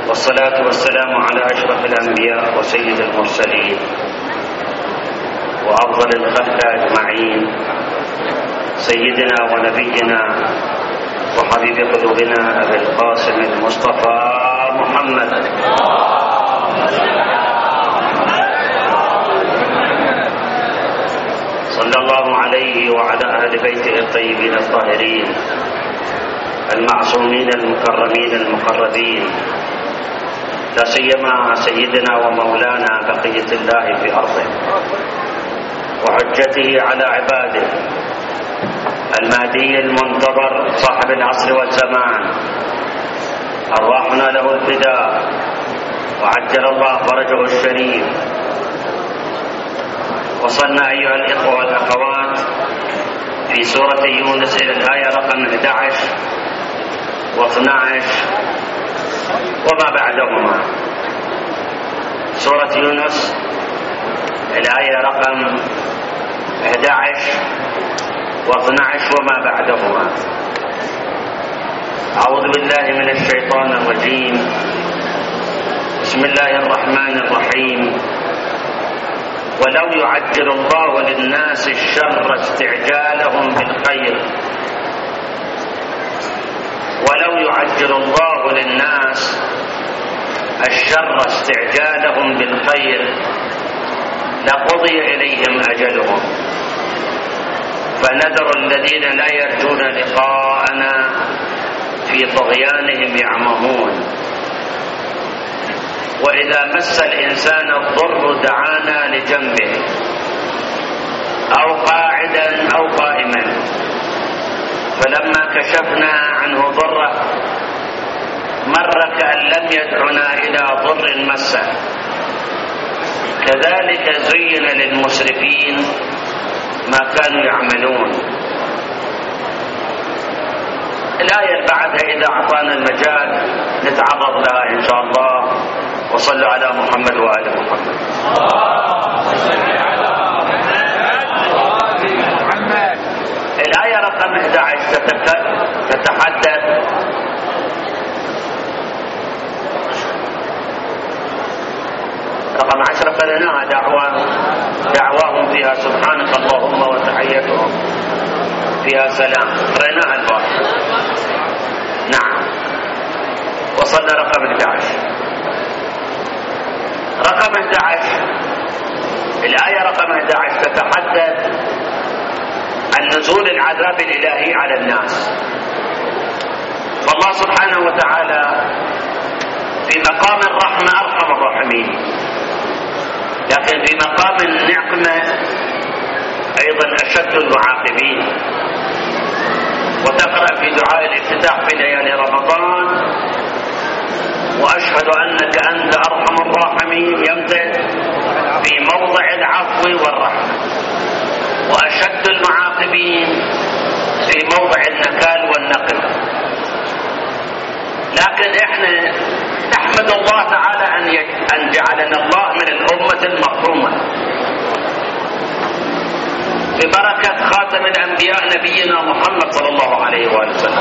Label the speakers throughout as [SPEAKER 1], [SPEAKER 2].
[SPEAKER 1] والصلاة والسلام على أشرف الأنبياء وسيد المرسلين وأفضل الخلق أجمعين، سيدنا ونبينا وحبيب قلوبنا أبي القاسم المصطفى محمد صلى الله عليه وعلى أهل بيته الطيبين الطاهرين المعصومين المكرمين المقربين، لا سيما سيدنا ومولانا بقية الله في أرضه وحجته على عباده المهدي المنتظر صاحب العصر والزمان، أرواحنا له الفداء وعجل الله فرجه الشريف. وصلنا أيها الإخوة والأخوات في سورة يونس إلى الآية رقم 11 و12 وما بعدهما. سورة يونس الآية رقم 11 و12 وما بعدهما. أعوذ بالله من الشيطان الرجيم، بسم الله الرحمن الرحيم. ولو يعجل الله للناس الشر استعجالهم بالخير، ولو يعجل الله للناس الشر استعجالهم بالخير لقضي إليهم أجلهم فنذر الذين لا يرجون لقاءنا في طغيانهم يعمهون. وإذا مس الإنسان الضر دعانا لجنبه أو قاعدا أو قائما فلما كشفنا عنه ضره مر كأن لم يدعنا إلى ضر مسه كذلك زين للمسرفين ما كانوا يعملون. الآية اللي بعدها إذا أعطانا المجال نتعرض لها إن شاء الله. وصلوا على محمد وآل محمد. الآية رقم 11 تتحدث رقم 10 قرأناها دعواهم فيها سبحانك اللهم وتحيتهم فيها سلام، قرأناها البارحة. نعم. وصلنا رقم 11. رقم 11 الآية رقم 11 تتحدث عن نزول العذاب الإلهي على الناس. فالله سبحانه وتعالى في مقام الرحمة أرحم الراحمين، لكن في مقام النعمة أيضا أشد المعاقبين. وتقرأ في دعاء الافتتاح في ليالي رمضان وأشهد أنك أنت أرحم الراحمين يمتد في موضع العفو والرحمة، وأشد المعاقبين في موضع النكال والنقل. لكن احنا نحمد الله تعالى أن جعلنا الله من الأمة المرحومة ببركة خاتم الأنبياء نبينا محمد صلى الله عليه وآله وسلم.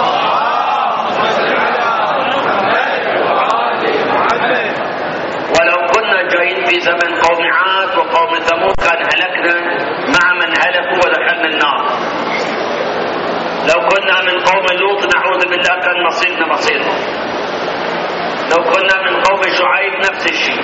[SPEAKER 1] ولو كنا جايين في زمن قوم عاد وقوم ثمود كان هلكنا مع من هلكوا ودخلنا النار. لو كنا من قوم لوط نعوذ بالله كان نصيبنا مصيرهم. لو كنا من قوم شعيب نفس الشيء.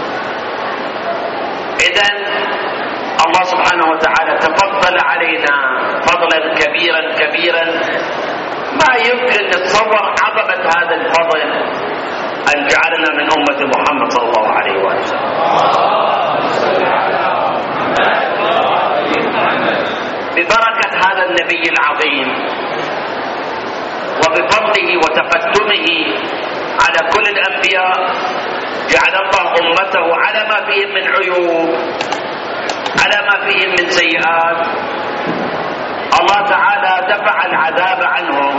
[SPEAKER 1] إذن الله سبحانه وتعالى تفضل علينا فضلا كبيرا كبيرا ما يمكن نتصور عظمة هذا الفضل أن جعلنا من أمة محمد صلى الله عليه وسلم. ببركة هذا النبي العظيم وبفضله وتقدمه على كل الأنبياء جعل الله أمته على ما فيهم من عيوب، على ما فيهم من سيئات. الله تعالى دفع العذاب عنهم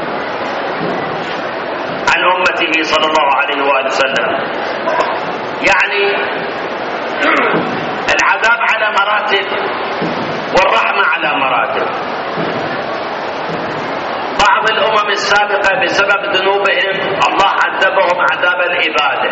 [SPEAKER 1] عن أمته صلى الله عليه وآله وسلم. يعني العذاب على مراتب والرحمة على مراتب. بعض الأمم السابقة بسبب ذنوبهم الله عذبهم عذاب الإبادة،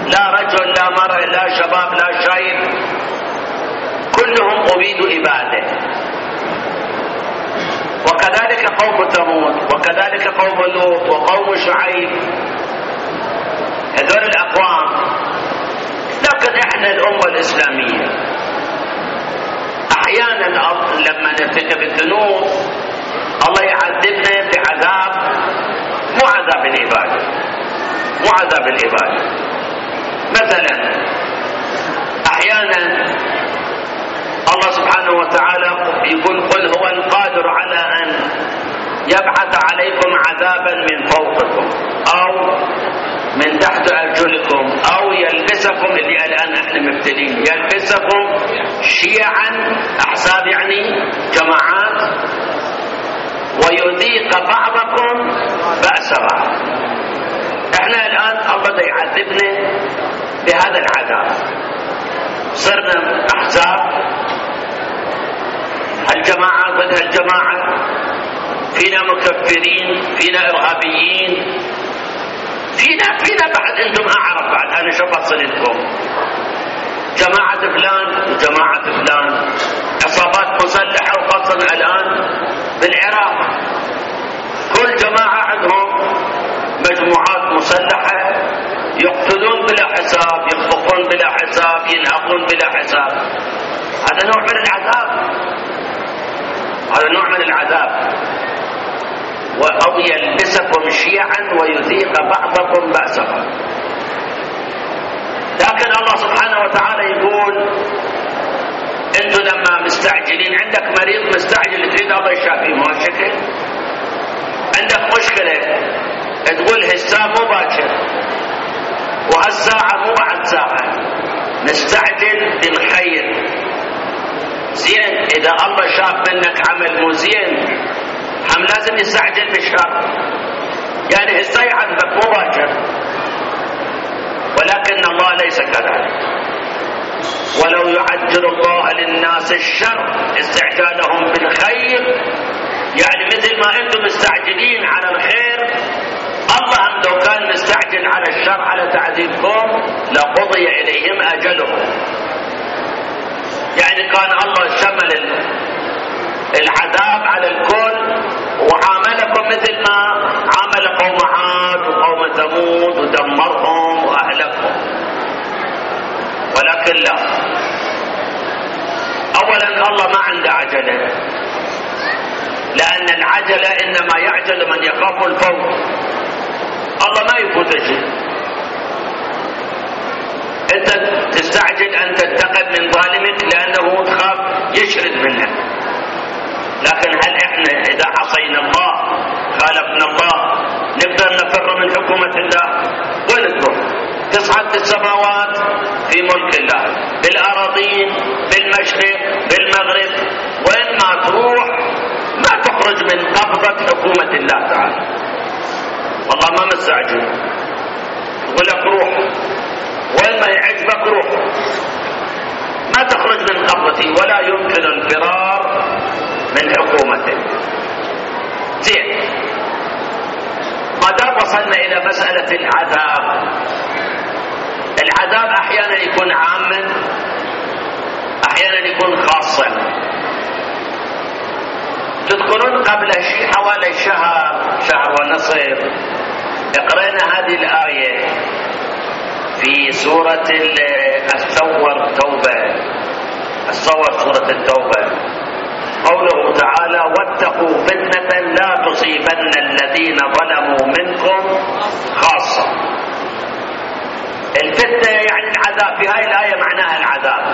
[SPEAKER 1] لا رجل لا مرأة لا شباب لا شيب، كلهم أبيدوا إبادة. وكذلك قوم ثمود، وكذلك قوم لوط وقوم شعيب، هذول الأقوام. لكن إحنا الأمة الإسلامية أحيانا لما نرتكب الذنوب الله يعذبنا بعذاب مو عذاب العبادة، مو عذاب العبادة. مثلا أحيانا الله سبحانه وتعالى يقول قل هو القادر على أن يبعث عليكم عذابا من فوقكم أو من تحت أرجلكم أو يلبسكم، اللي الآن احنا مبتلين، يلبسكم شيعا، أحزاب يعني جماعات، ويذيق بعضكم بأس بعض. احنا الآن الله دا يعذبنا بهذا العذاب، صرنا أحزاب، هالجماعة ضد هالجماعة، فينا مكفرين، فينا إرهابيين، فينا بعد انتم اعرف بعد. انا شو بصلتكم؟ جماعة فلان وجماعة فلان، عصابات مسلحة، وخاصة الان بالعراق كل جماعة عندهم مجموعات مسلحة، يقتلون بلا حساب، يخطفون بلا حساب، ينهبون بلا حساب. هذا نوع من العذاب، هذا نوع من العذاب. أو يلبسكم شيعا ويذيق بعضكم بأس بعض. لكن الله سبحانه وتعالى يقول انتم لما مستعجلين، عندك مريض مستعجل تريد الله يشافيه، مو هالشكل؟ عندك مشكلة تقول هالساعة مو باكر وهالساعة مو بعد ساعة، نستعجل بالخير. زين، إذا الله شاف منك عمل مو زين هم لازم يستعجل بالشر، يعني هسه يعذبك مو باكر. ولكن الله ليس كذلك. ولو يعجل الله للناس الشر استعجالهم بالخير، يعني مثل ما انتم مستعجلين على الخير، الله هم لو كان مستعجل على الشر على تعذيبكم لقضي اليهم اجلهم. يعني كان الله شمل العذاب على الكل وعاملكم مثل ما عامل قوم عاد وقوم ثمود ودمرهم واهلكهم. ولكن لا، اولا الله ما عنده عجله، لان العجله انما يعجل من يخاف الفوت. الله ما يفوت شيء. انت تستعجل ان تنتقم من ظالمك لانه تخاف يشرد منك. لكن هل احنا اذا عصينا الله خالفنا الله نقدر نفر من حكومة الله؟ وين تروح؟ تصعد السماوات في ملك الله، بالاراضين، بالمشرق، بالمغرب، وين ما تروح ما تخرج من قبضة حكومة الله تعالى. والله ما مستعجل، يقول لك روح وين ما يعجبك روح، ما تخرج من قبضتي، ولا يمكن الفرار من حكومته. زين، ما دام وصلنا الى مسألة العذاب، العذاب احيانا يكون عاما، احيانا يكون خاصا. تذكرون قبل حوالي شهر ونصف اقرأنا هذه الآية في سورة الثور توبة، سورة التوبة، قوله تعالى واتقوا فتنة لا تصيبن الذين ظلموا منكم خاصة. الفتنة يعني العذاب، في هاي الآية معناها العذاب،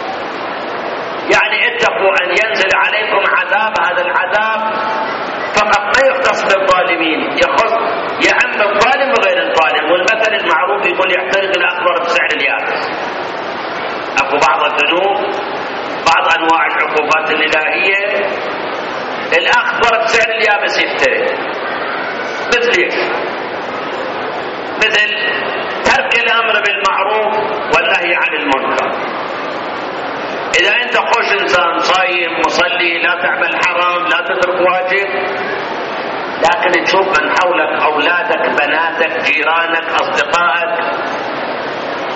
[SPEAKER 1] يعني اتقوا أن ينزل عليكم عذاب. هذا العذاب فقط ما يختص بالظالمين، يخص يعم الظالم وغير الظالم. والمثل المعروف يقول يحترق الأكبر بسعر اليابس. أكو بعض الذنوب، بعض أنواع العقوبات الإلهية الأكبر بسعر اليابس يفترق. مثل ايش؟ مثل ترك الأمر بالمعروف والنهي عن المنكر. إذا أنت خوش إنسان صايم مصلي، لا تعمل حرام، لا تترك واجب، لكن تشوف من حولك، أولادك، بناتك، جيرانك، أصدقائك،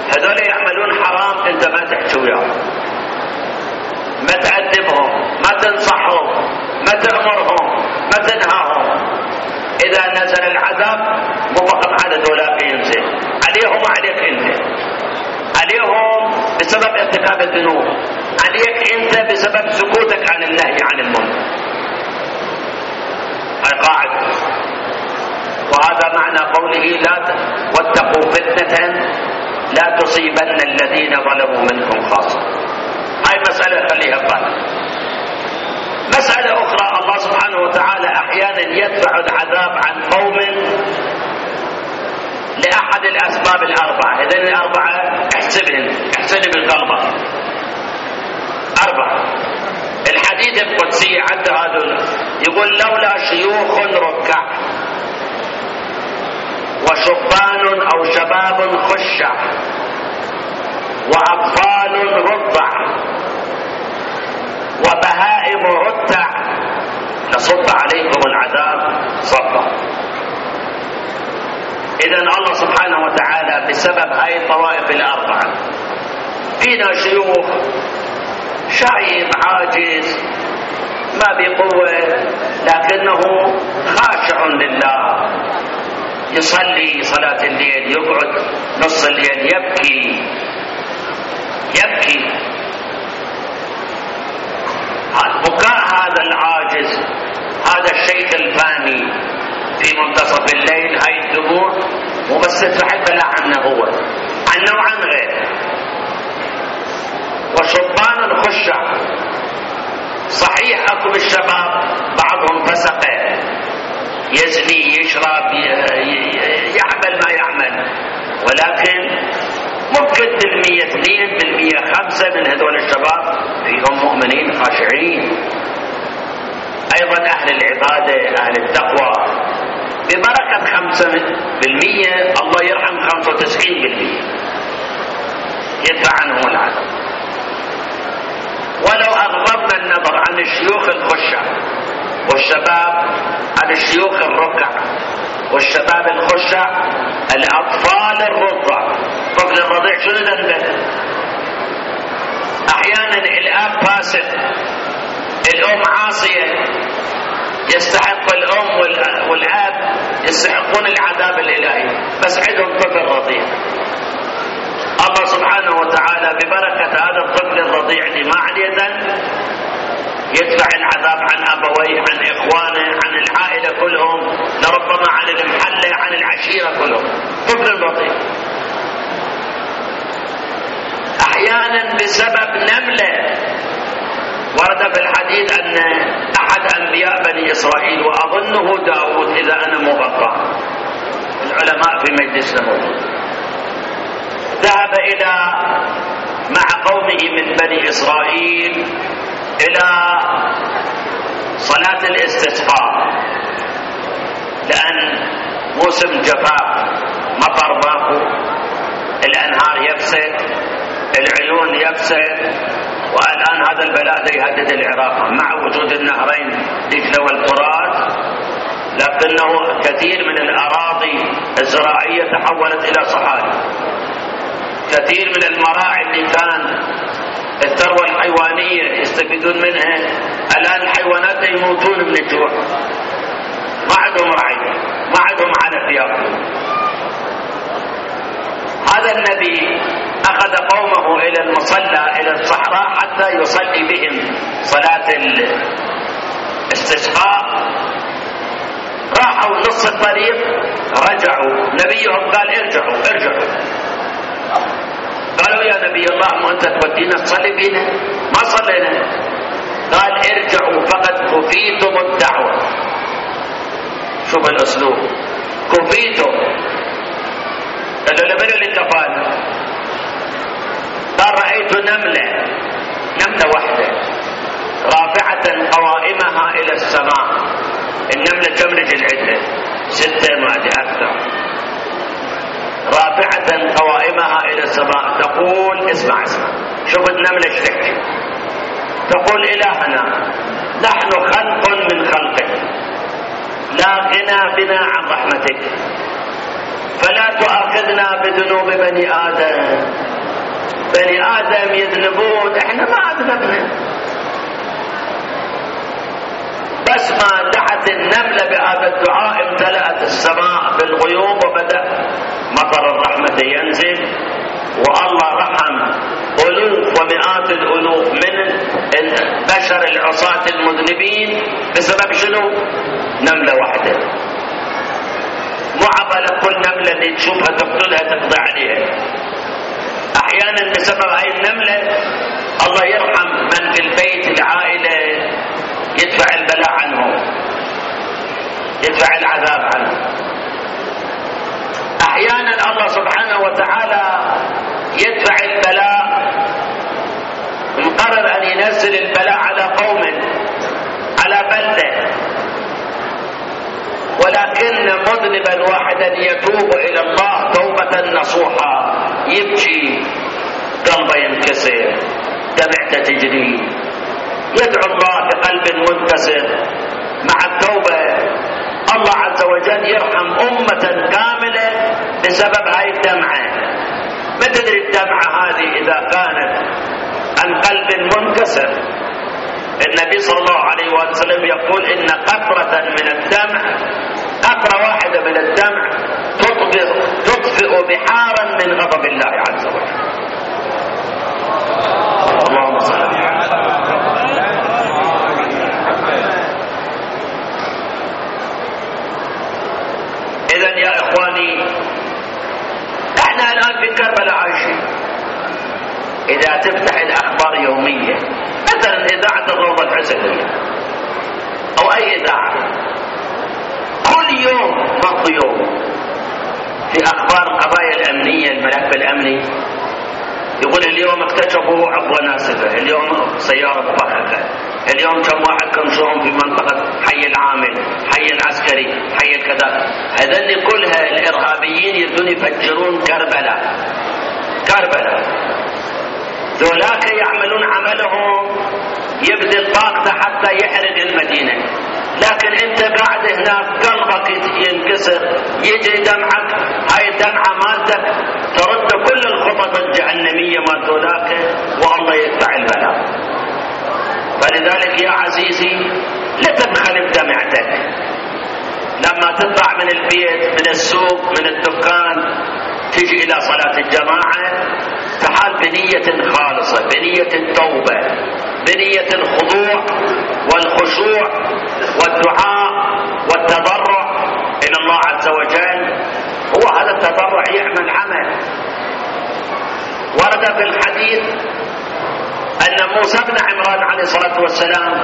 [SPEAKER 1] هذول يعملون حرام انت ما تحكي وياهم، ما تأدبهم، ما تنصحهم، ما تأمرهم، ما تنهاهم. اذا نزل العذاب مو فقط على ذولاك ينزل عليهم وعليك انت، عليهم بسبب ارتكاب الذنوب، عليك انت بسبب سكوتك عن النهي عن المنكر. هاي قاعدة. وهذا معنى قوله واتقوا فتنة لا تصيبن الذين ظلموا منكم خاصة. هاي مسألة خليها بالك. مسألة أخرى، الله سبحانه وتعالى أحيانا يدفع العذاب عن قوم لأحد الأسباب الأربعة. هذين الأربعة احسبهم بالقلبة. 4. الحديث القدسي عند هذول يقول لولا شيوخ ركع وشبان أو شباب خشع وأطفال رضع وبهائم رتع لصب عليكم العذاب صبا. إذن الله سبحانه وتعالى بسبب هاي الطوائف الأربعة، فينا شيوخ شايب عاجز ما بقوة لكنه خاشع لله، يصلي صلاة الليل، يقعد نص الليل يبكي. بكاء هذا العاجز، هذا الشيخ الفاني في منتصف الليل، هاي الدموع مو بس تستحق لا عنه هو، عنه وعن غيره. وشبان خشع، صحيح اكو الشباب بعضهم فسقه يزني يشرب يعمل ما يعمل، ولكن ممكن 1% 2% 5 من هذول الشباب فيهم مؤمنين خاشعين. ايضا اهل العباده اهل التقوى ببركه 5% الله يرحم 95% يدفع عنهم العذاب. ولو اغضبنا النظر عن الشيوخ الخشع والشباب، عن الشيوخ الركع والشباب الخشع، الاطفال الرضع، طفل الرضيع شنو ذنبه؟ احيانا الاب فاسد، الام عاصيه، يستحق الام والاب يستحقون العذاب الالهي، بس عندهم طفل رضيع. الله سبحانه وتعالى ببركه هذا الطفل الرضيع اللي ما عليه ذنب يدفع العذاب عن ابويه، عن اخوانه، عن العائله كلهم، لربما عن المحله، عن العشيره كلهم. طفل رضيع احيانا بسبب نمله. ورد في الحديث ان احد انبياء بني اسرائيل واظنه داود اذا انا مغطى، العلماء في مجلسنا موجود، ذهب الى مع قومه من بني اسرائيل الى صلاة الاستسقاء، لان موسم جفاف، مطر ماكو، الانهار يبست، العيون يبست، والان هذا البلاء يهدد العراق مع وجود النهرين دجلة والفرات، لكنه كثير من الاراضي الزراعية تحولت الى صحاري، كثير من المراعي اللي كان الثروة الحيوانية يستفيدون منها الآن الحيوانات يموتون من الجوع، ما عندهم رعي، ما عندهم علف ياكلون. هذا النبي أخذ قومه إلى المصلى إلى الصحراء حتى يصلي بهم صلاة الاستسقاء. راحوا نص الطريق رجعوا، نبيهم قال ارجعوا. قالوا يا نبي الله ما أنت تودينا تصلي بينا؟ ما صلينا. قال ارجعوا فقد كفيتم الدعوة. شوف الأسلوب، كفيتم. قالوا لمن اللي كفانا؟ قال رأيت نملة واحدة رافعة قوائمها إلى السماء. النملة كم رجل عندها؟ 6 ما أدري أكثر، رافعة قوائمها إلى السماء تقول اسمع شوف النملة ايش تحكي، تقول إلهنا نحن خلق من خلقك لا غنى بنا عن رحمتك، فلا تؤاخذنا بذنوب بني آدم. بني آدم يذنبون، احنا ما أذنبنا. بس ما دعت النملة بهذا الدعاء امتلأت السماء بالغيوم وبدأ مطر الرحمة ينزل، والله رحم ألوف ومئات الألوف من البشر العصاة المذنبين بسبب شنو؟ نملة واحدة. مو عبالة كل نملة اللي تشوفها تقتلها تقضي عليها. أحيانا بسبب هاي النملة الله يرحم من في البيت العائلة، يدفع البلاء عنهم، يدفع العذاب عنهم. أحيانا الله سبحانه وتعالى يدفع البلاء، مقرر أن ينزل البلاء على قوم، على بلدة، ولكن مذنبا واحدا يتوب إلى الله توبة نصوحة، يبكي، قلبه ينكسر، دمعته تجري، يدعو الله بقلب منكسر مع التوبة. الله عز وجل يرحم أمة كاملة بسبب هاي الدمعة. ما تدري الدمعة هذه إذا كانت عن قلب منكسر، النبي صلى الله عليه وسلم يقول إن قطرة من الدمع، قطرة واحدة من الدمع تطفئ بحارا من غضب الله عز وجل. اللهم صل على إذن يا إخواني، احنا الآن في كربلاء عايشين. إذا تفتح الأخبار يومية، مثلا إذاعة الروضة الحسنية أو أي إذاعة، كل يوم فرق يوم في أخبار القضايا الأمنية، الملف الأمني يقول اليوم اكتشفوا عقوة ناسفة، اليوم سيارة فاخرة، اليوم كم واحد كمشوهم في منطقة حي العامل، حي العسكري، حي الكذا. هذول كلها الإرهابيين يريدون يفجرون كربلاء. ذولاك يعملون عملهم، يبذل طاقته حتى يحرق المدينة، لكن انت قاعد هناك قلبك ينكسر، يجري دمعك، هاي الدمعة مالتك ترد كل الخطط الجهنمية مال ذولاك، والله يدفع البلاء. فلذلك يا عزيزي لا تبخل بدمعتك. لما تطلع من البيت، من السوق، من الدكان، تجي إلى صلاة الجماعة، تعال بنية خالصة، بنية التوبة، بنية الخضوع والخشوع والدعاء والتضرع إلى الله عز وجل. هو هذا التضرع يعمل عمل. ورد في الحديث أن موسى بن عمران عليه الصلاة والسلام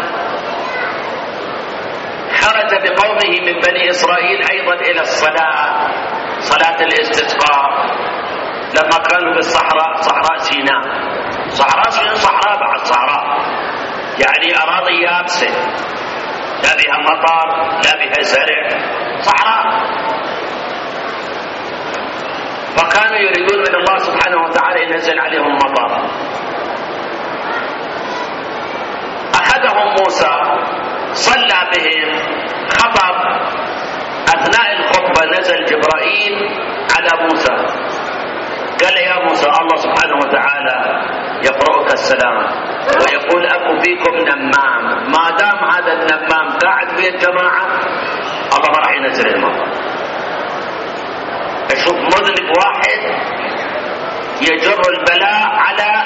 [SPEAKER 1] خرج بقومه من بني إسرائيل أيضا إلى الصلاة، صلاة الاستسقاء، لما كانوا بالصحراء، صحراء سيناء. صحراء بعد صحراء، يعني أراضي يابسة، لا بها مطر، لا بها زرع، صحراء. فكانوا يريدون من الله سبحانه وتعالى ينزل عليهم مطر. أخذهم موسى، صلى بهم، خطب. أثناء الخطبة نزل جبرائيل على موسى، قال يا موسى الله سبحانه وتعالى يقرأك السلام ويقول أكو فيكم نمام، ما دام هذا النمام قاعد في الجماعة الله ما راح ينزل المطر. أشوف مذنب واحد يجر البلاء على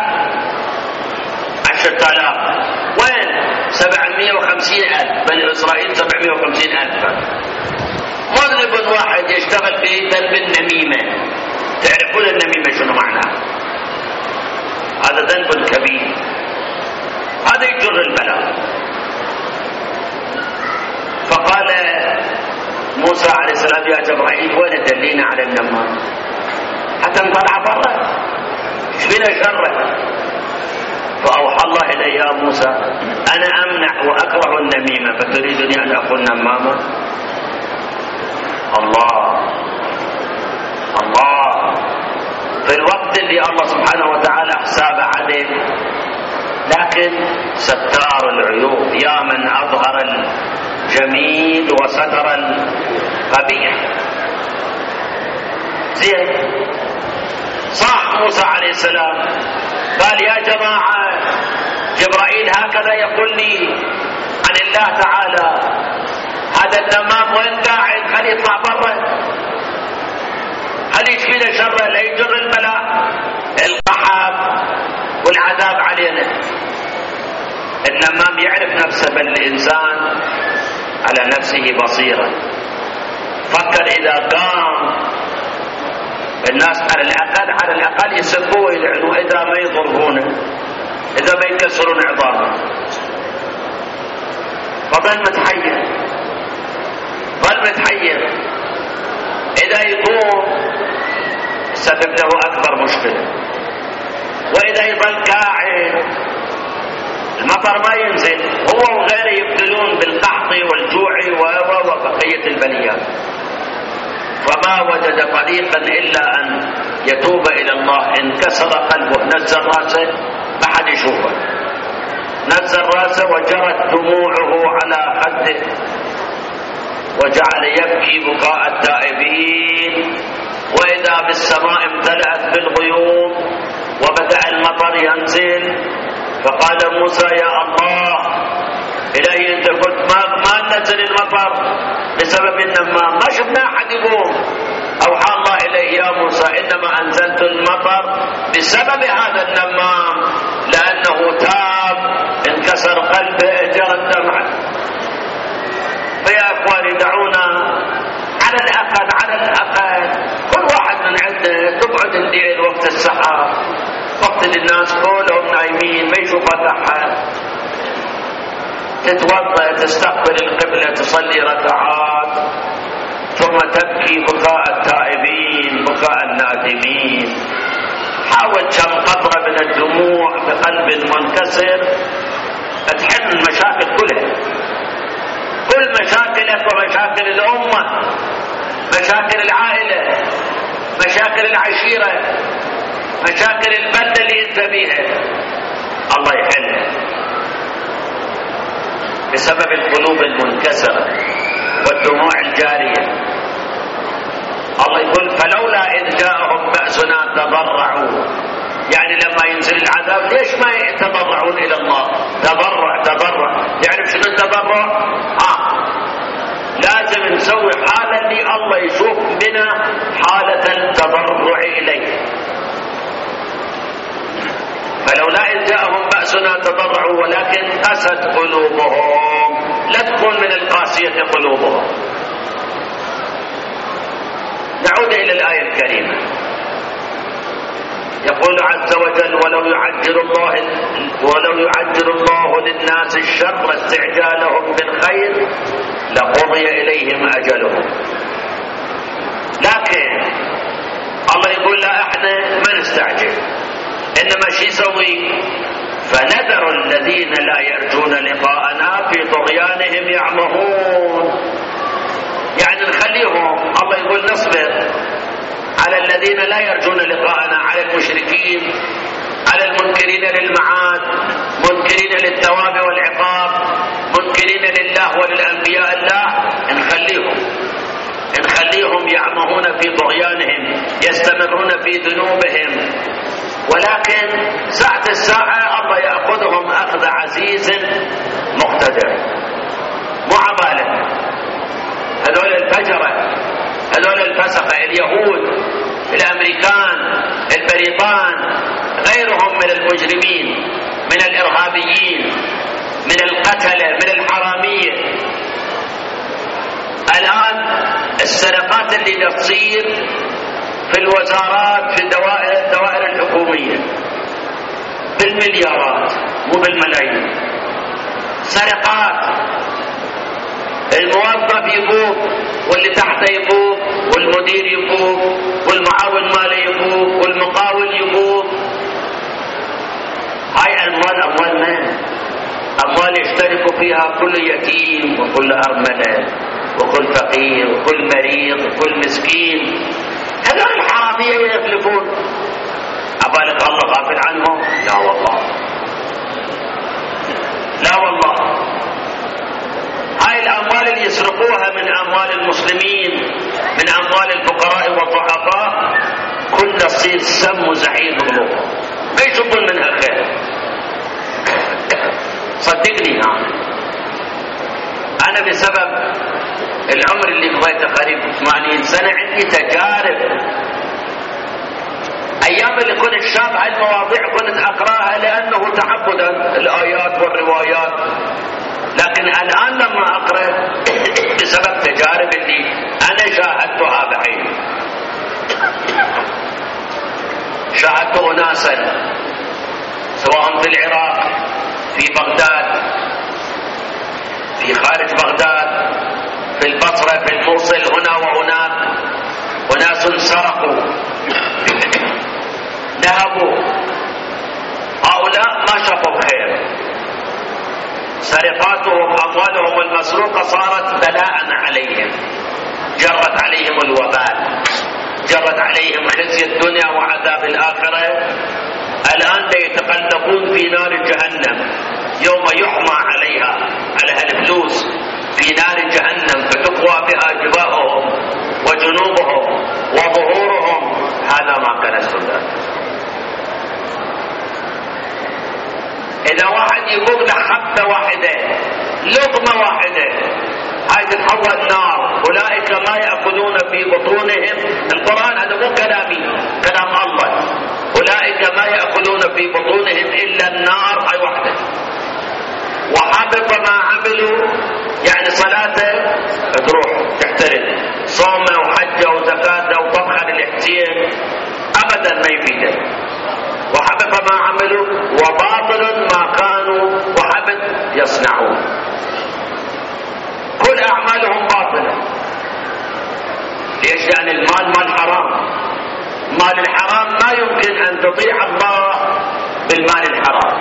[SPEAKER 1] 10,000. وين 750,000 بني إسرائيل، 750,000. مذنب واحد يشتغل في ذنب النميمة. تعرفون النميمة شنو معناها؟ هذا ذنب كبير، هذا يجر البلاء. فقال موسى عليه السلام يا جبرائيل وين دلينا على النمام حتى نطلع برا، ايش بنا شره؟ فأوحى الله إلي يا موسى أنا أمنع وأكره النميمة، فتريدني أن أكون نماما؟ الله في الوقت اللي الله سبحانه وتعالى حسابه عدل، لكن ستار العيوب، يا من أظهر الجميل وستر القبيح. زين. صح موسى عليه السلام قال يا جماعة جبرائيل هكذا يقول لي عن الله تعالى، هذا النمام وين قاعد؟ خليه يطلع برا، خليه يشفينا شره، لا يجر البلاء القحط والعذاب علينا. النمام يعرف نفسه، بل الإنسان على نفسه بصيرة. فكر إذا قام الناس على الأقل يسبوه ويلعنوه، إذا ما يضرونه، إذا ما يكسرون عظامه، فظل متحير. إذا يقوم سبب له أكبر مشكلة، وإذا يظل قاعد المطر ما ينزل، هو وغيره يبتلون بالقحط والجوع وبقية البليات. فما وجد طريقا إلا أن يتوب إلى الله. انكسر قلبه، نزل رأسه ما حد يشوفه، نزل رأسه وجرت دموعه على خده، وجعل يبكي بكاء التائبين. وإذا بالسماء امتلأت بالغيوم وبدأ المطر ينزل، فقال موسى يا الله إلهي أنت قلت ما نزل المطر بسبب النمام، ما شفنا أحد يقوم. أوحى الله إليه يا موسى إنما أنزلت المطر بسبب هذا النمام، لأنه تاب انكسر قلبه جرت دمعه. فيا أخواني دعونا على الأقل كل واحد من عنده تقعد الليل وقت السحر، وقت اللي الناس كلهم نايمين ما يشوفها أحد، تتوضأ تستقبل القبلة تصلي ركعات، ثم تبكي بكاء التائبين بكاء النادمين. حاول كم قطرة من الدموع بقلب منكسر تحل المشاكل كلها، كل مشاكلك ومشاكل الأمة، مشاكل العائلة، مشاكل العشيرة، مشاكل البلدة اللي انت بيها، الله يحلها بسبب القلوب المنكسرة والدموع الجارية. الله يقول فلولا إذ جاءهم بأسنا تضرعوا، يعني لما ينزل العذاب ليش ما يتضرعون إلى الله؟ تضرع. تعرف شنو التضرع؟ لازم نسوي حالة اللي الله يشوف بنا حالة التضرع إليه. فلولا إذ جاءهم بأسنا تضرعوا ولكن قست قلوبهم، لا تكون من القاسية قلوبهم. نعود إلى الآية الكريمة، يقول عز وجل ولو يعجل الله للناس الشر استعجالهم بالخير لقضي إليهم أجلهم. لكن الله يقول لا احنا ما نستعجل، انما شي يسوي؟ فنذر الذين لا يرجون لقاءنا في طغيانهم يعمهون، يعني نخليهم. الله يقول نصبر على الذين لا يرجون لقاءنا، على المشركين، على المنكرين للمعاد، منكرين للثواب والعقاب، منكرين لله وللأنبياء الله، نخليهم يعمهون في طغيانهم، يستمرون في ذنوبهم. ولكن ساعة الساعة الله يأخذهم أخذ عزيز مقتدر. مو عبالة هذول الفجرة، هذول الفسقة، اليهود، الأمريكان، البريطان، غيرهم من المجرمين، من الإرهابيين، من القتلة، من الحرامية. الآن السرقات اللي تصير في الوزارات، في الدوائر الحكومية بالمليارات مو بالملايين، سرقات. الموظف يفوق واللي تحته يفوق، والمدير يفوق، والمعاون ماله يفوق، والمقاول يفوق. هاي أموال من؟ أموال يشترك فيها كل يتيم وكل أرملة وكل فقير وكل مريض وكل مسكين. هذول الحرامية يفلفون، أبالك الله غافل عنهم؟ لا والله، لا والله. هاي الأموال الأموال اللي يسرقوها من أموال المسلمين، من أموال الفقراء والضعفاء، كل تصير سم وزعيم قلوبهم، ما يشوفون منها خير. صدقني أنا بسبب العمر اللي قضيته قريب 80 سنة عندي تجارب. أيام اللي كنت شاب هالمواضيع كنت أقرأها لأنه تعبدا الآيات والروايات، لكن الآن لما أقرأ بسبب تجارب اللي أنا شاهدتها بعيني. شاهدت أناسا سواء في العراق، في بغداد، في خارج بغداد، في البصرة، في الموصل، هنا وهناك، أناس سرقوا ذهبوا. هؤلاء ما شافوا خير، سرقاتهم أموالهم المسروقة صارت بلاء عليهم، جرت عليهم الوبال، جرت عليهم خزي الدنيا وعذاب الآخرة. الآن يتقلبون في نار جهنم يوم يحمى عليها، على هالفلوس في نار جهنم فتقوى بها جباههم وجنوبهم وظهورهم. هذا ما كنستم ذلك. إذا واحد يقول له حبة واحدة، لقمة واحدة، هاي تتحول نار. أولئك ما يأكلون في بطونهم، القرآن هذا مو كلامي، كلام الله. أولئك ما يأكلون في بطونهم إلا النار، هاي واحدة. وحبط ما عملوا، يعني صلاته تروح تحترم، صومه وحجه وزكاته وطبخه للحسين أبدا ما يفيده. وحبط ما عملوا وباطل ما كانوا وحبط يصنعون. كل أعمالهم باطلة. ليش؟ لأن المال مال حرام. مال الحرام ما يمكن أن تطيع الله بالمال الحرام.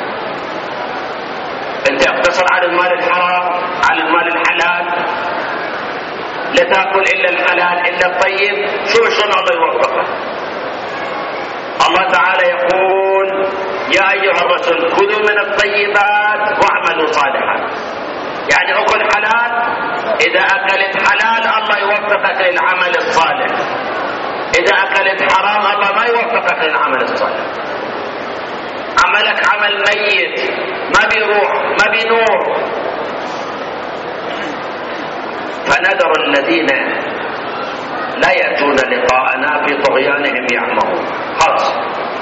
[SPEAKER 1] أنت اقتصر على المال الحرام، على المال الحلال، لا تأكل إلا الحلال إلا الطيب. شو الله يوفقك. الله تعالى يقول: يا أيها الرسول كلوا من الطيبات واعملوا صالحا. يعني أكل حلال. إذا أكلت حلال الله يوفقك للعمل الصالح. إذا أكلت حرام الله ما يوفقك للعمل الصالح. عملك عمل ميت، ما بيروح، ما بينور. فنذر الذين لا يأتون لقاءنا في طغيانهم يعمهون. خلاص.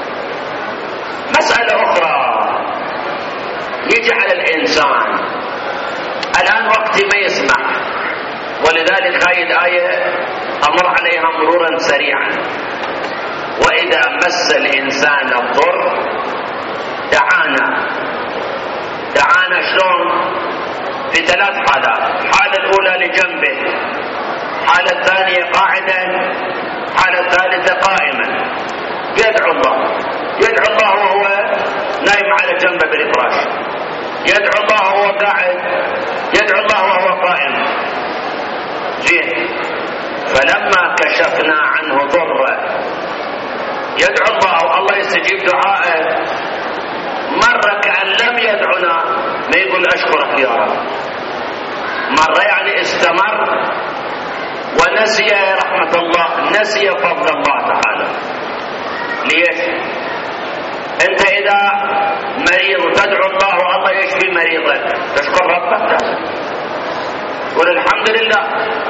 [SPEAKER 1] مسألة أخرى يجي على الإنسان الآن وقت ما يسمع، ولذلك هذه الآية أمر عليها مرورا سريعا. وإذا مس الإنسان الضر دعانا. دعانا شلون؟ في 3 حالات. الحالة الأولى لجنبه، الحالة الثانية قاعدا، الحالة الثالثة قائما. يدعو الله، يدعو الله وهو نايم على جنبه بالفراش، يدعو الله وهو قاعد، يدعو الله وهو قائم. زين. فلما كشفنا عنه ضره يدعو الله والله يستجيب دعائه. مرة كأن لم يدعنا، ما يقول أشكرك يا رب. مرة يعني استمر ونسي رحمة الله، نسي فضل الله تعالى. ليش؟ أنت إذا مريض تدعو الله والله يشفي مريضك، تشكر ربك، قل الحمد لله.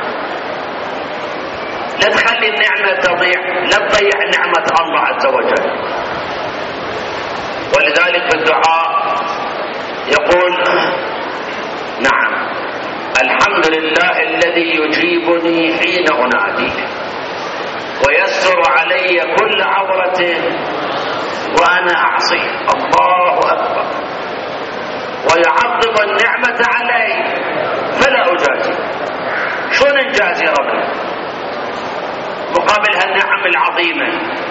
[SPEAKER 1] لا تخلي النعمة تضيع، لا تضيع نعمة الله عز وجل. ولذلك في الدعاء يقول: نعم الحمد لله الذي يجيبني حين أناديه ويستر علي كل عورة وأنا أعصيه. الله أكبر. ويعظم النعمة علي فلا أجازي. شو نجازي ربنا مقابل هالنعم العظيمة؟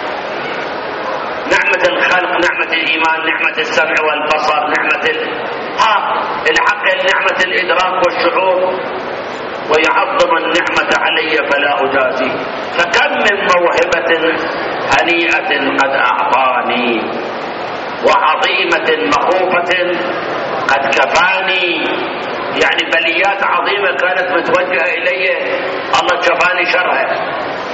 [SPEAKER 1] نعمة الخلق، نعمة الإيمان، نعمة السمع والبصر، نعمة العقل، نعمة الإدراك والشعور. ويعظم النعمة علي فلا أجازي. فكم من موهبة هنيئة قد أعطاني، وعظيمة مخوفة قد كفاني. يعني بليات عظيمة كانت متوجهة إلي، الله شفاني شرها.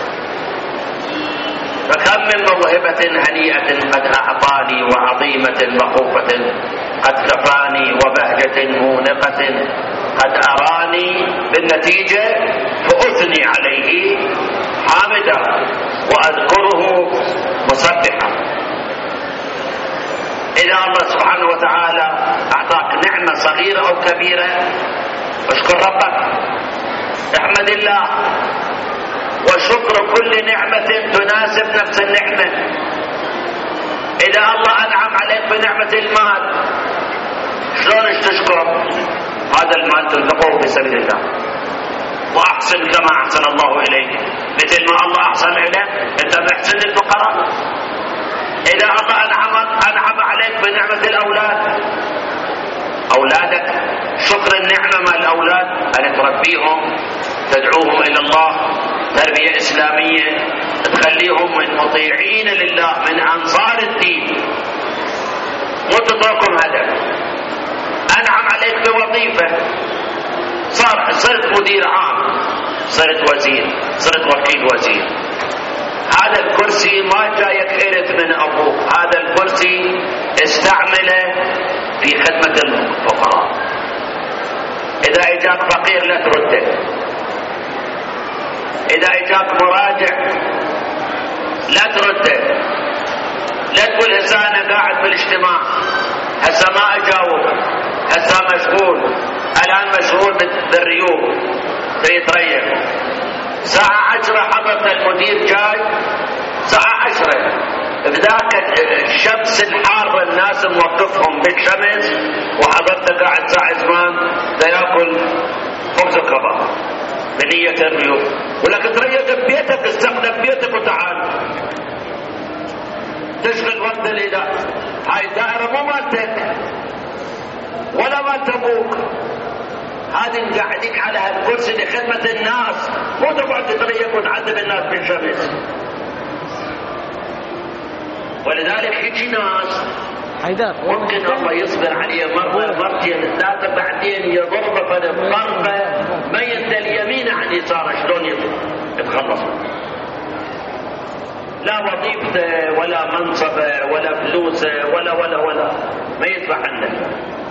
[SPEAKER 1] فكم من موهبة هنيئة قد أعطاني، وعظيمة مخوفة قد كفاني، وبهجة مونقة قد أراني، بالنتيجة فأثني عليه حامدا وأذكره مسبحا. إذا الله سبحانه وتعالى أعطاك نعمة صغيرة أو كبيرة اشكر ربك، احمد الله، وشكر كل نعمة تناسب نفس النعمة. إذا الله أنعم عليك بنعمة المال، شلون تشكر؟ هذا المال تنفقه في سبيل الله، وأحسن كما أحسن الله إليك، مثل ما الله أحسن إليك أنت محسن للفقراء. إذا الله أنعم عليك بنعمة الأولاد، أولادك شكر النعمة مع الأولاد أن تربيهم، تدعوهم إلى الله تربية إسلامية، تخليهم من مطيعين لله، من أنصار الدين، مو تتركهم هدف. أنعم عليك بوظيفة، صرت مدير عام، صرت وزير، صرت وكيل وزير. هذا الكرسي ما جايك إرث من أبوك، هذا الكرسي استعمله في خدمة الفقراء. إذا إجاك فقير لا ترده، إذا إجاك مراجع لا ترده، لا تقول هسه أنا قاعد بالاجتماع، هسه ما أجاوب، هسه مشغول، الآن مشغول بالريوب فيتريح. ساعة 10 حضرت المدير جاي، ساعة 10 بذاك الشمس الحارة الناس موقفهم بالشمس، وحضرت قاعد ساعة زمان ياكل خبز وكباب بنية الريوب، ولكن تريد ببيتك، استخدم بيتك وتعال تشغل وقت الإداء. هاي الدائرة مو مالتك ولا مالت أبوك، هذه قاعدين على هالكرسي لخدمة الناس، مو تقعد تتريق وتعذب الناس بالشمس. ولذلك هيجي ناس ممكن الله يصبر عليه مرة مرتين ثلاثة، بعدين يضرب فالضربة ما يدى اليمين عن يساره، شلون يتخلص؟ لا وظيفته ولا منصبه ولا فلوسه ولا ما يدفع عنه.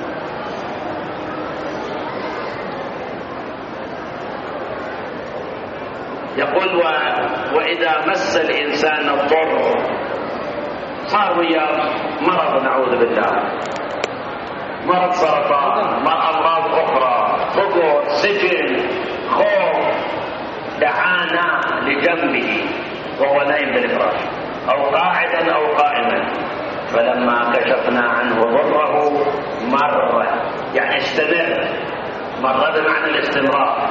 [SPEAKER 1] يقول وإذا مس الإنسان الضر، صار وياه مرض نعوذ بالله، مرض سرطان، أمراض أخرى، فقر، سجن، خوف، دعانا لجنبه وهو نايم بالفراش أو قاعدا أو قائما، فلما كشفنا عنه ضره مر، يعني استمر، مر بمعنى الاستمرار.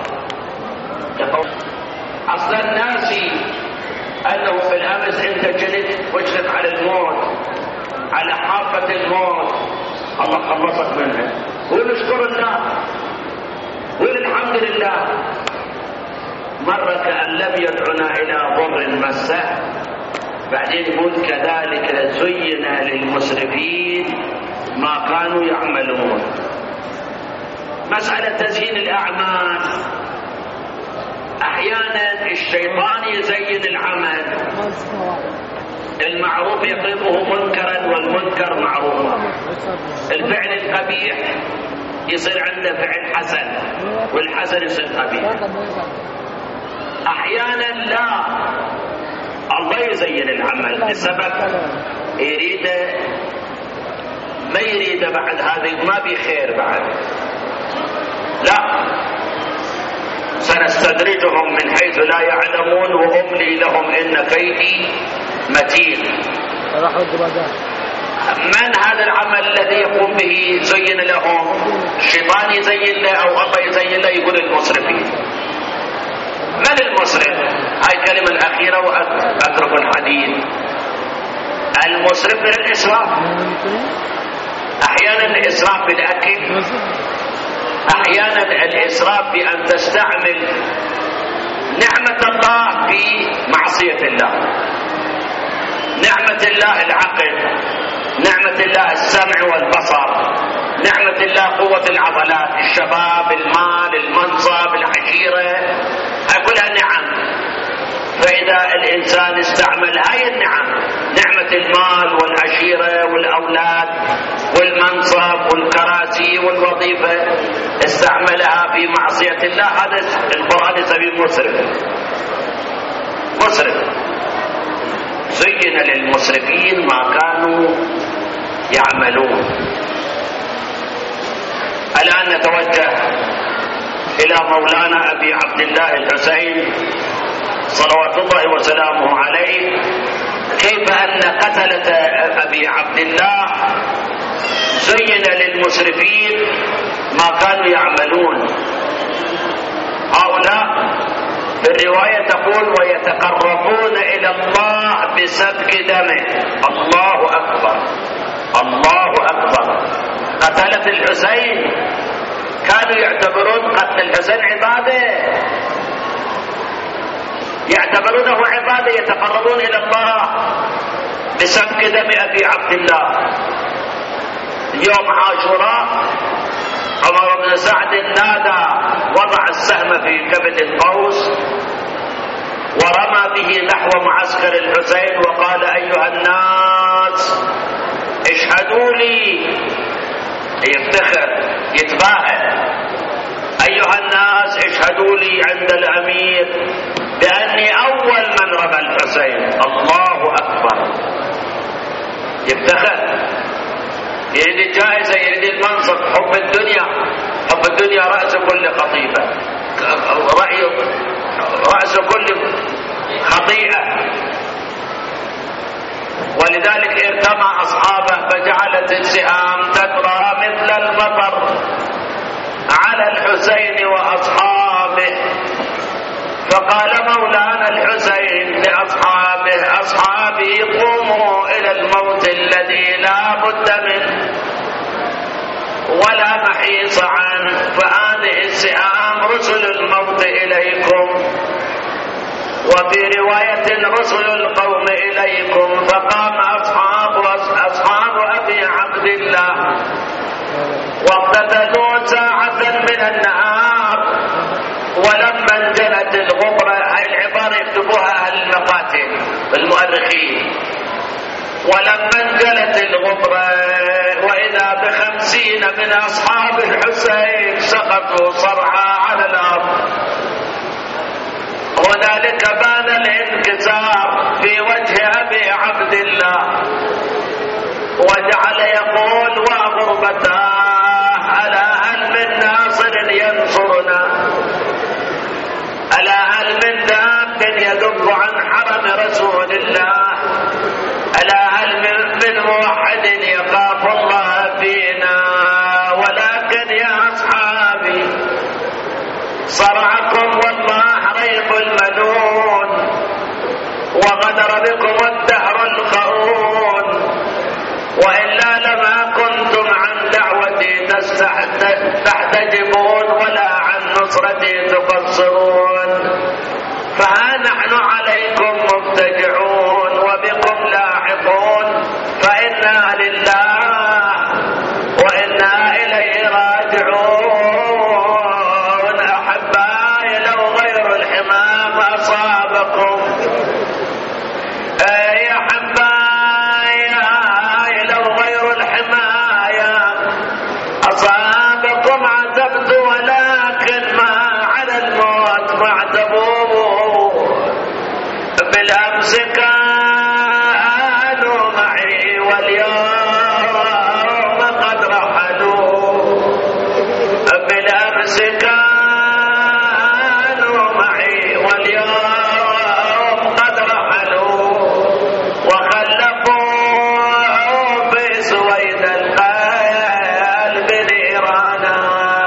[SPEAKER 1] أصلا ناسي أنه بالأمس أنت جلست وجهك على الموت، على حافة الموت، الله خلصك منها. قول اشكر الله، قول الحمد لله. مرة كأن لم يدعنا إلى ضر مسه، بعدين يقول كذلك زين للمسرفين ما كانوا يعملون. مسألة تزيين الأعمال، أحيانا الشيطان يزين العمل، المعروف يقلبه منكرا والمنكر معروفا، الفعل القبيح يصير عنده فعل حسن والحسن يصير قبيح. أحيانا لا، الله يزين العمل لسبب يريده، ما يريده بعد هذا ما بخير بعد، لا، سنستدرجهم من حيث لا يعلمون وأملي لهم إن كيدي متين. من هذا العمل الذي يقوم به زين لهم؟ الشيطان يزين له أو الله يزين له؟ يقول المسرفين. من المسرف؟ هاي الكلمة الأخيرة وأترك الحديث. المسرف من الإسراف، أحيانا الإسراف بالأكل، أحيانا الإسراف بأن تستعمل نعمة الله في معصية الله. نعمة الله العقل، نعمة الله السمع والبصر، نعمة الله قوة العضلات، الشباب، المال، المنصب، العشيرة، هاي كلها نعم. فإذا الإنسان استعمل هاي النعم، نعمة المال والعشيرة والأولاد والمنصب والكراسي والوظيفة، استعملها في معصية الله، هذا القرآن يسميه مسرف. مسرف. زين للمسرفين ما كانوا يعملون. الآن نتوجه إلى مولانا أبي عبد الله الحسين صلوات الله وسلامه عليه، كيف أن قتلة أبي عبد الله زين للمسرفين ما كانوا يعملون. هؤلاء في الرواية تقول ويتقربون إلى الله بسفك دمه. الله أكبر، الله أكبر. قتلة الحسين كانوا يعتبرون قتل الحسين عبادة، يعتبرونه عبادة، يتقربون إلى الله بسفك دم أبي عبد الله. يوم عاشوراء عمر بن سعد نادى، وضع السهم في كبد القوس ورمى به نحو معسكر الحسين وقال أيها الناس اشهدوا لي، يفتخر يتباهى، أيها الناس اشهدوا لي عند الأمير بأني أول من رمى الحسين. الله أكبر. يفتخر، يريد الجائزة، يريد المنصب، حب الدنيا. حب الدنيا رأس كل خطيئة، رأس كل خطيئة. ولذلك ارتمى أصحابه فجعلت السهام تترى مثل المطر على الحسين وأصحابه. فقال مولانا الحسين لأصحابه أصحابي قوموا إلى الموت الذي لا بد منه ولا محيص عنه، فهذه السهام رسل الموت إليكم، وفي رواية رسل القوم إليكم. فقام أصحاب أبي عبد الله واقتتلوا ساعة من النهار، ولما انجلت الغبرة، هاي العبارة يكتبوها أهل المقاتل المؤرخين، ولما انجلت الغبرة وإذا ب50 من أصحاب الحسين سقطوا صرعى على الأرض. هنالك بان الانكسار في وجه أبي عبد الله، وجعل يقول وغربتاه ألا هل من ناصر ينصرنا، ألا هل من داب يذب عن حرم رسول الله، ألا هل من موحد يخاف الله فينا. ولكن يا أصحابي صرعكم والله ريب المنون، وغدر بكم الدهر الخؤون، وإلا لما كنتم عن دعوتي تحتجبون ولا عن نصرتي تقصرون. فها نحن عليكم مبتجعون وبكم لاحقون، فإنا لله وإنا إليه راجعون. أحبائي لو غير الحمام أصابكم، يا أحبائي لو غير الحماية أصابكم عتبت، ولكن ما على الموت معتبوه. بالأمس كانوا معي واليوم قد رحلوا، بالأمس كانوا معي واليوم قد رحلوا، وخلفوا في سويد القلب نيرانا.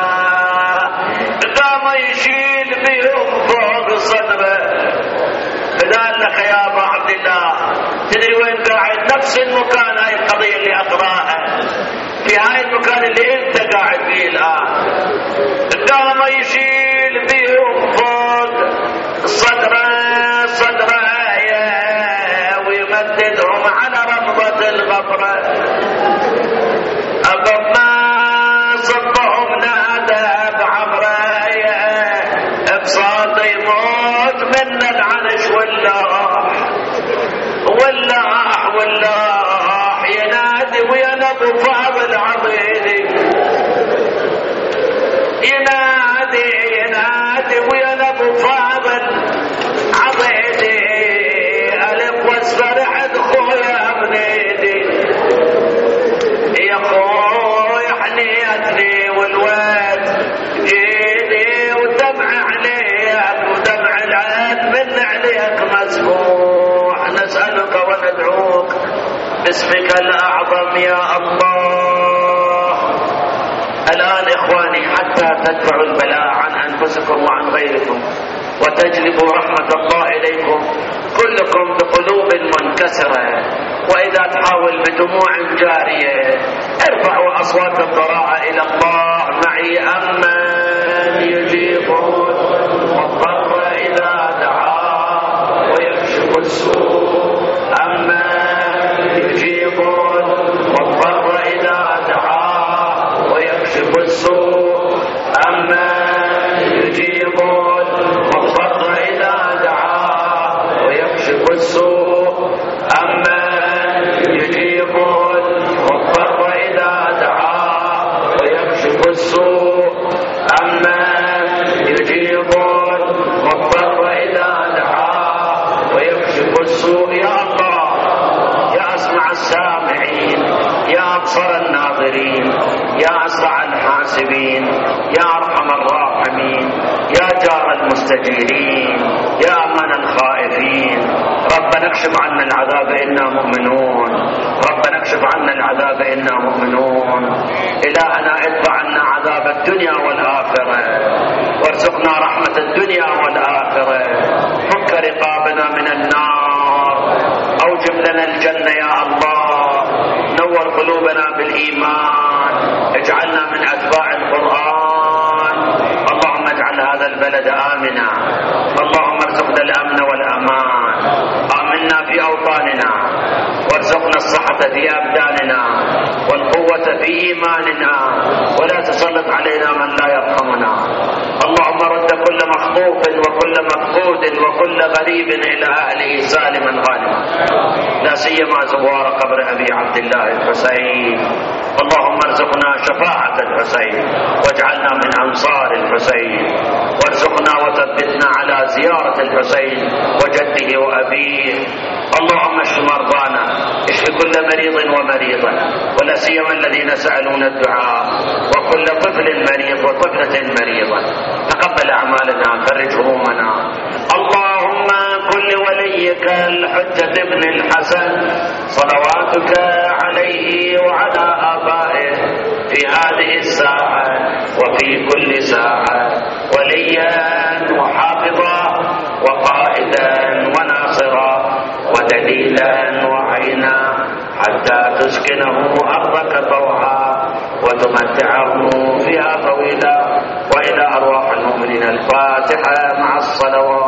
[SPEAKER 1] قام يشيل بهم فوق صدره. قال لك يا ابا عبد الله تدري وين قاعد؟ نفس المكان، هاي القضيه اللي اقراها في هاي المكان اللي انت قاعد فيه الان. قام يشيل بهم فوق صدره ويمددهم على رمضة الغفرة. أقم ما صدق باسمك الأعظم يا الله. الآن إخواني حتى تدفعوا البلاء عن أنفسكم وعن غيركم وتجلبوا رحمة الله إليكم، كلكم بقلوب منكسرة، وإذا تحاول بدموع جارية ارفعوا أصوات الضراعة إلى الله معي. أمن يجيب المضطر إذا دعاه ويكشف السوء، أمن يجيب المضطر إذا دعاه ويكشف السوء، أمن يجيب المضطر إذا دعاه ويكشف السوء، أمن يجيب المضطر إذا دعاه ويكشف السوء، أمن يجيب المضطر إذا دعاه ويكشف السوء. يا الله، يا أسمع السامعين، يا أبصر الناظرين، يا أسرع الحاسبين، يا أرحم الراحمين، يا جار المستجيرين، يا أمن الخائفين. ربنا اكشف عنا العذاب إنا مؤمنون، ربنا اكشف عنا العذاب إنا مؤمنون. إلهنا ادفع عنا عذاب الدنيا والآخرة، وارزقنا رحمة الدنيا والآخرة. فك رقابنا من النار، أوجب لنا الجنة يا الله. نور قلوبنا بالإيمان، اجعلنا من أتباع القرآن. اللهم اجعل هذا البلد آمنا، اللهم ارزقنا الأمن والأمان. آمنا في أوطاننا، وارزقنا الصحة في أبداننا والقوة في إيماننا، ولا تسلط علينا من لا يرحمنا. اللهم رد كل مخطوف وكل مفقود وكل غريب إلى أهله سالما غانما، لا سيما زوار قبر أبي عبد الله الحسين. اللهم ارزقنا شفاعة الحسين، واجعلنا من أنصار الحسين، وارزقنا وثبتنا على زيارة الحسين وجده وأبيه. اللهم اشف مرضانا، اشف كل مريض ومريضة، ولا سيما الذين سألون الدعاء، وكل طفل مريض وطفلة مريضة. تقبل أعمالنا، فرج همومنا. اللهم كن لوليك الحجة ابن الحسن صلواتك عليه وعلى آبائه في هذه الساعة وفي كل ساعة وليا وحافظا وقائدا وناصرا ودليلا وعينا، حتى تسكنه أرضك طوعا وتمتعه فيها طويلا. وإلى أرواح المؤمنين الفاتحة مع الصلوات.